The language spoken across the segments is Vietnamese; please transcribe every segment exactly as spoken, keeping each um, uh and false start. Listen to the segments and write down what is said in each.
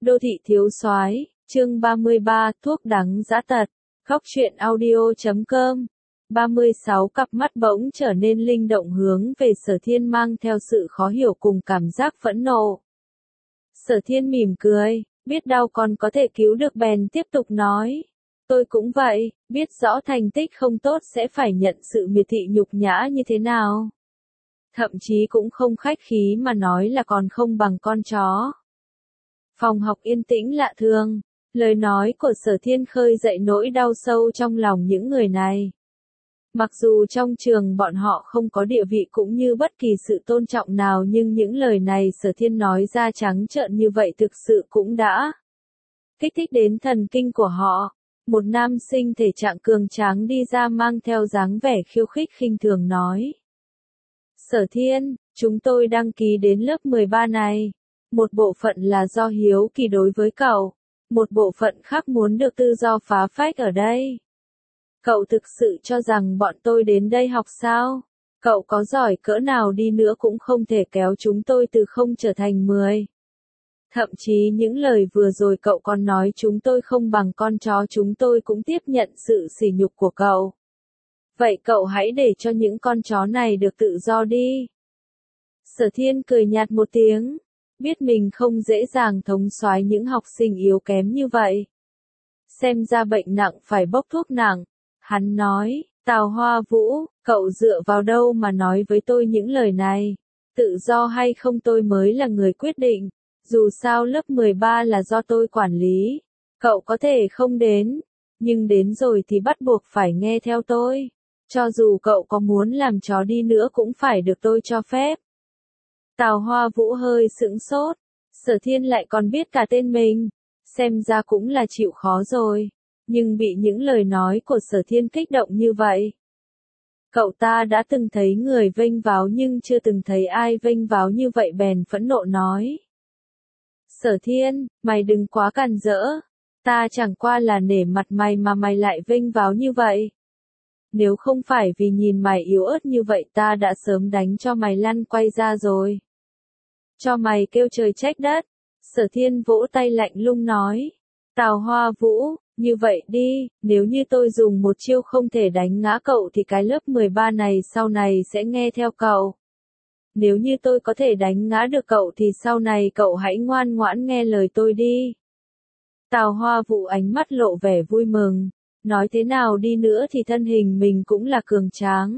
Đô thị thiếu soái, chương ba mươi ba, thuốc đắng dã tật. Góc truyện audio chấm com. ba mươi sáu cặp mắt bỗng trở nên linh động hướng về Sở Thiên mang theo sự khó hiểu cùng cảm giác phẫn nộ. Sở Thiên mỉm cười, biết đau còn có thể cứu được bèn tiếp tục nói. Tôi cũng vậy, biết rõ thành tích không tốt sẽ phải nhận sự miệt thị nhục nhã như thế nào. Thậm chí cũng không khách khí mà nói là còn không bằng con chó. Phòng học yên tĩnh lạ thường, lời nói của Sở Thiên khơi dậy nỗi đau sâu trong lòng những người này. Mặc dù trong trường bọn họ không có địa vị cũng như bất kỳ sự tôn trọng nào nhưng những lời này Sở Thiên nói ra trắng trợn như vậy thực sự cũng đã kích thích đến thần kinh của họ. Một nam sinh thể trạng cường tráng đi ra mang theo dáng vẻ khiêu khích khinh thường nói. Sở Thiên, chúng tôi đăng ký đến lớp mười ba này. Một bộ phận là do hiếu kỳ đối với cậu, một bộ phận khác muốn được tự do phá phách ở đây. Cậu thực sự cho rằng bọn tôi đến đây học sao? Cậu có giỏi cỡ nào đi nữa cũng không thể kéo chúng tôi từ không trở thành mười. Thậm chí những lời vừa rồi cậu còn nói chúng tôi không bằng con chó, chúng tôi cũng tiếp nhận sự sỉ nhục của cậu. Vậy cậu hãy để cho những con chó này được tự do đi. Sở Thiên cười nhạt một tiếng, biết mình không dễ dàng thống soái những học sinh yếu kém như vậy. Xem ra bệnh nặng phải bốc thuốc nặng. Hắn nói, Tào Hoa Vũ, cậu dựa vào đâu mà nói với tôi những lời này? Tự do hay không tôi mới là người quyết định. Dù sao lớp mười ba là do tôi quản lý. Cậu có thể không đến, nhưng đến rồi thì bắt buộc phải nghe theo tôi. Cho dù cậu có muốn làm chó đi nữa cũng phải được tôi cho phép. Tào Hoa Vũ hơi sững sốt, Sở Thiên lại còn biết cả tên mình, xem ra cũng là chịu khó rồi, nhưng bị những lời nói của Sở Thiên kích động như vậy. Cậu ta đã từng thấy người vênh váo nhưng chưa từng thấy ai vênh váo như vậy bèn phẫn nộ nói. Sở Thiên, mày đừng quá càn rỡ, ta chẳng qua là nể mặt mày mà mày lại vênh váo như vậy. Nếu không phải vì nhìn mày yếu ớt như vậy ta đã sớm đánh cho mày lăn quay ra rồi. Cho mày kêu trời trách đất. Sở Thiên vỗ tay lạnh lùng nói. Tào Hoa Vũ, như vậy đi, nếu như tôi dùng một chiêu không thể đánh ngã cậu thì cái lớp mười ba này sau này sẽ nghe theo cậu. Nếu như tôi có thể đánh ngã được cậu thì sau này cậu hãy ngoan ngoãn nghe lời tôi đi. Tào Hoa Vũ ánh mắt lộ vẻ vui mừng. Nói thế nào đi nữa thì thân hình mình cũng là cường tráng.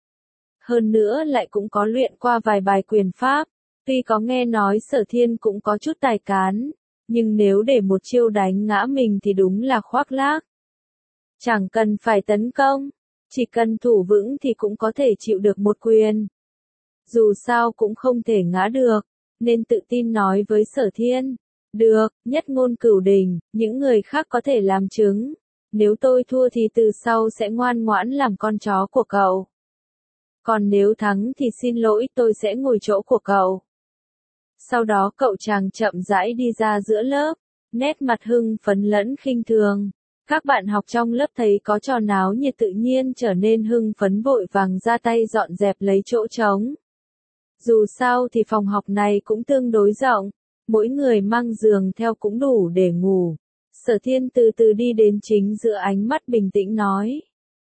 Hơn nữa lại cũng có luyện qua vài bài quyền pháp. Tuy có nghe nói Sở Thiên cũng có chút tài cán, nhưng nếu để một chiêu đánh ngã mình thì đúng là khoác lác. Chẳng cần phải tấn công, chỉ cần thủ vững thì cũng có thể chịu được một quyền. Dù sao cũng không thể ngã được, nên tự tin nói với Sở Thiên. Được, nhất ngôn cửu đình, những người khác có thể làm chứng. Nếu tôi thua thì từ sau sẽ ngoan ngoãn làm con chó của cậu. Còn nếu thắng thì xin lỗi tôi sẽ ngồi chỗ của cậu. Sau đó cậu chàng chậm rãi đi ra giữa lớp, nét mặt hưng phấn lẫn khinh thường. Các bạn học trong lớp thấy có trò náo nhiệt tự nhiên trở nên hưng phấn vội vàng ra tay dọn dẹp lấy chỗ trống. Dù sao thì phòng học này cũng tương đối rộng, mỗi người mang giường theo cũng đủ để ngủ. Sở Thiên từ từ đi đến chính giữa ánh mắt bình tĩnh nói.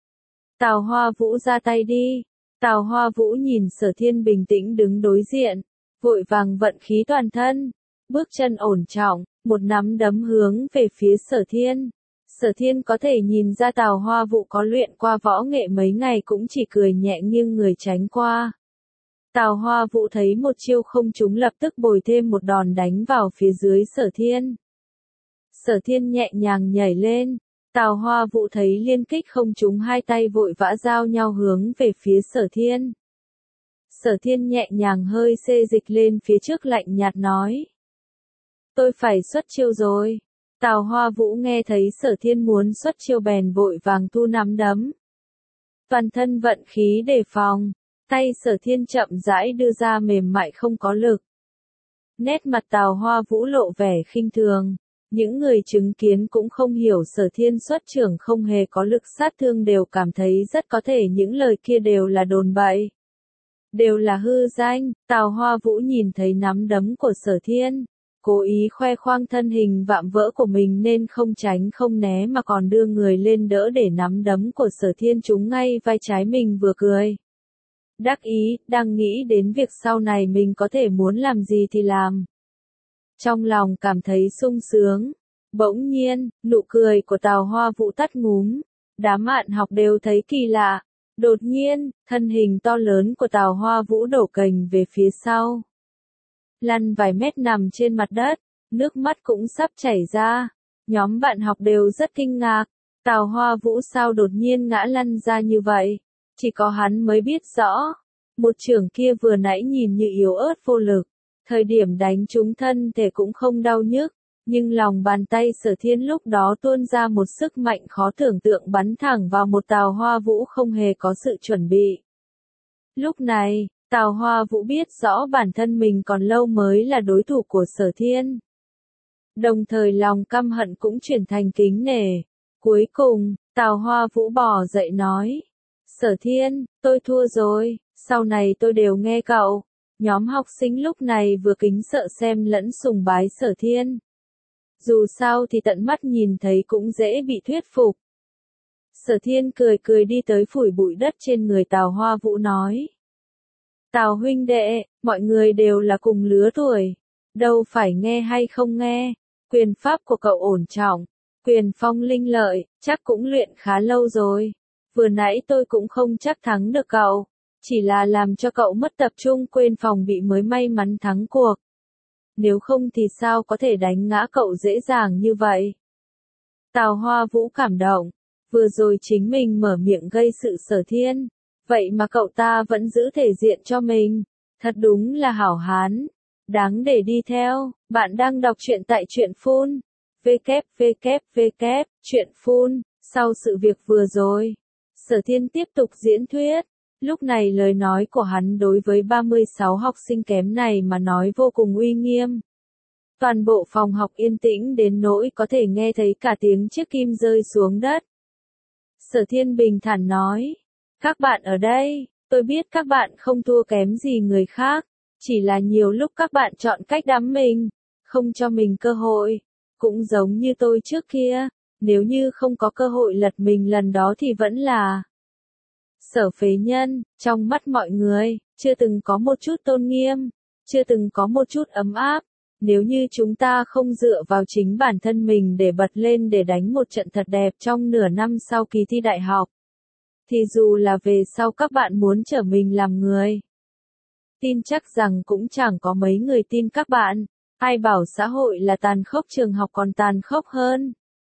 Tào Hoa Vũ ra tay đi. Tào Hoa Vũ nhìn Sở Thiên bình tĩnh đứng đối diện, vội vàng vận khí toàn thân, bước chân ổn trọng, một nắm đấm hướng về phía Sở Thiên. Sở Thiên có thể nhìn ra Tào Hoa Vũ có luyện qua võ nghệ mấy ngày cũng chỉ cười nhẹ nghiêng người tránh qua. Tào Hoa Vũ thấy một chiêu không trúng lập tức bồi thêm một đòn đánh vào phía dưới Sở Thiên. Sở Thiên nhẹ nhàng nhảy lên, Tào Hoa Vũ thấy liên kích không trúng hai tay vội vã giao nhau hướng về phía Sở Thiên. Sở Thiên nhẹ nhàng hơi xê dịch lên phía trước lạnh nhạt nói. Tôi phải xuất chiêu rồi. Tào Hoa Vũ nghe thấy Sở Thiên muốn xuất chiêu bèn vội vàng thu nắm đấm. Toàn thân vận khí đề phòng, tay Sở Thiên chậm rãi đưa ra mềm mại không có lực. Nét mặt Tào Hoa Vũ lộ vẻ khinh thường. Những người chứng kiến cũng không hiểu Sở Thiên xuất trưởng không hề có lực sát thương đều cảm thấy rất có thể những lời kia đều là đồn bậy. Đều là hư danh. Tào Hoa Vũ nhìn thấy nắm đấm của Sở Thiên, cố ý khoe khoang thân hình vạm vỡ của mình nên không tránh không né mà còn đưa người lên đỡ để nắm đấm của Sở Thiên trúng ngay vai trái mình vừa cười. Đắc ý, đang nghĩ đến việc sau này mình có thể muốn làm gì thì làm. Trong lòng cảm thấy sung sướng. Bỗng nhiên, nụ cười của Tào Hoa Vũ tắt ngúm. Đám bạn học đều thấy kỳ lạ. Đột nhiên, thân hình to lớn của Tào Hoa Vũ đổ cành về phía sau. Lăn vài mét nằm trên mặt đất, nước mắt cũng sắp chảy ra. Nhóm bạn học đều rất kinh ngạc. Tào Hoa Vũ sao đột nhiên ngã lăn ra như vậy? Chỉ có hắn mới biết rõ. Một chưởng kia vừa nãy nhìn như yếu ớt vô lực. Thời điểm đánh trúng thân thể cũng không đau nhức. Nhưng lòng bàn tay Sở Thiên lúc đó tuôn ra một sức mạnh khó tưởng tượng bắn thẳng vào một Tào Hoa Vũ không hề có sự chuẩn bị. Lúc này, Tào Hoa Vũ biết rõ bản thân mình còn lâu mới là đối thủ của Sở Thiên. Đồng thời lòng căm hận cũng chuyển thành kính nể. Cuối cùng, Tào Hoa Vũ bò dậy nói. Sở Thiên, tôi thua rồi, sau này tôi đều nghe cậu. Nhóm học sinh lúc này vừa kính sợ xem lẫn sùng bái Sở Thiên. Dù sao thì tận mắt nhìn thấy cũng dễ bị thuyết phục. Sở Thiên cười cười đi tới phủi bụi đất trên người Tào Hoa Vũ nói. Tào huynh đệ, mọi người đều là cùng lứa tuổi. Đâu phải nghe hay không nghe. Quyền pháp của cậu ổn trọng. Quyền phong linh lợi, chắc cũng luyện khá lâu rồi. Vừa nãy tôi cũng không chắc thắng được cậu. Chỉ là làm cho cậu mất tập trung quên phòng bị mới may mắn thắng cuộc. Nếu không thì sao có thể đánh ngã cậu dễ dàng như vậy? Tào Hoa Vũ cảm động. Vừa rồi chính mình mở miệng gây sự Sở Thiên. Vậy mà cậu ta vẫn giữ thể diện cho mình. Thật đúng là hảo hán. Đáng để đi theo. Bạn đang đọc truyện tại truyện phun. www. Truyện phun. Sau sự việc vừa rồi, Sở Thiên tiếp tục diễn thuyết. Lúc này lời nói của hắn đối với ba mươi sáu học sinh kém này mà nói vô cùng uy nghiêm. Toàn bộ phòng học yên tĩnh đến nỗi có thể nghe thấy cả tiếng chiếc kim rơi xuống đất. Sở Thiên bình thản nói. Các bạn ở đây, tôi biết các bạn không thua kém gì người khác. Chỉ là nhiều lúc các bạn chọn cách đắm mình, không cho mình cơ hội. Cũng giống như tôi trước kia, nếu như không có cơ hội lật mình lần đó thì vẫn là Sở phế nhân, trong mắt mọi người, chưa từng có một chút tôn nghiêm, chưa từng có một chút ấm áp. Nếu như chúng ta không dựa vào chính bản thân mình để bật lên để đánh một trận thật đẹp trong nửa năm sau kỳ thi đại học, thì dù là về sau các bạn muốn trở mình làm người, tin chắc rằng cũng chẳng có mấy người tin các bạn. Ai bảo xã hội là tàn khốc, trường học còn tàn khốc hơn.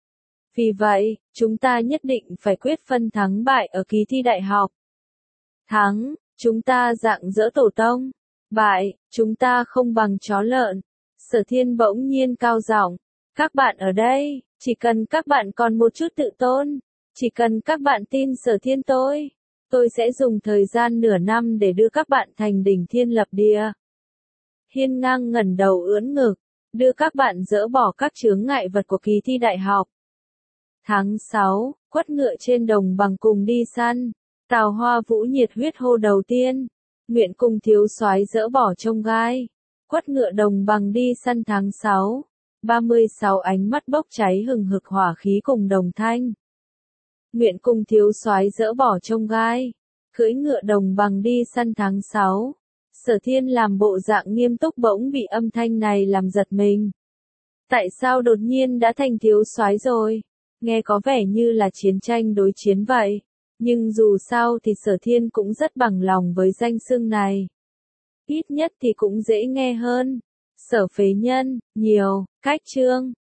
Vì vậy, chúng ta nhất định phải quyết phân thắng bại ở kỳ thi đại học. Thắng, chúng ta rạng rỡ tổ tông. Bại, chúng ta không bằng chó lợn. Sở Thiên bỗng nhiên cao giọng. Các bạn ở đây, chỉ cần các bạn còn một chút tự tôn, chỉ cần các bạn tin Sở Thiên tôi, tôi sẽ dùng thời gian nửa năm để đưa các bạn thành đỉnh thiên lập địa. Hiên ngang ngẩng đầu ưỡn ngực, đưa các bạn dỡ bỏ các chướng ngại vật của kỳ thi đại học. Tháng sáu, quất ngựa trên đồng bằng cùng đi săn. Tào Hoa Vũ nhiệt huyết hô đầu tiên. Nguyện cùng thiếu soái dỡ bỏ trông gai. Quất ngựa đồng bằng đi săn tháng sáu. ba mươi sáu ánh mắt bốc cháy hừng hực hỏa khí cùng đồng thanh. Nguyện cùng thiếu soái dỡ bỏ trông gai. Cưỡi ngựa đồng bằng đi săn tháng sáu. Sở Thiên làm bộ dạng nghiêm túc bỗng bị âm thanh này làm giật mình. Tại sao đột nhiên đã thành thiếu soái rồi? Nghe có vẻ như là chiến tranh đối chiến vậy. Nhưng dù sao thì Sở Thiên cũng rất bằng lòng với danh xưng này. Ít nhất thì cũng dễ nghe hơn. Sở phế nhân, nhiều, cách chương.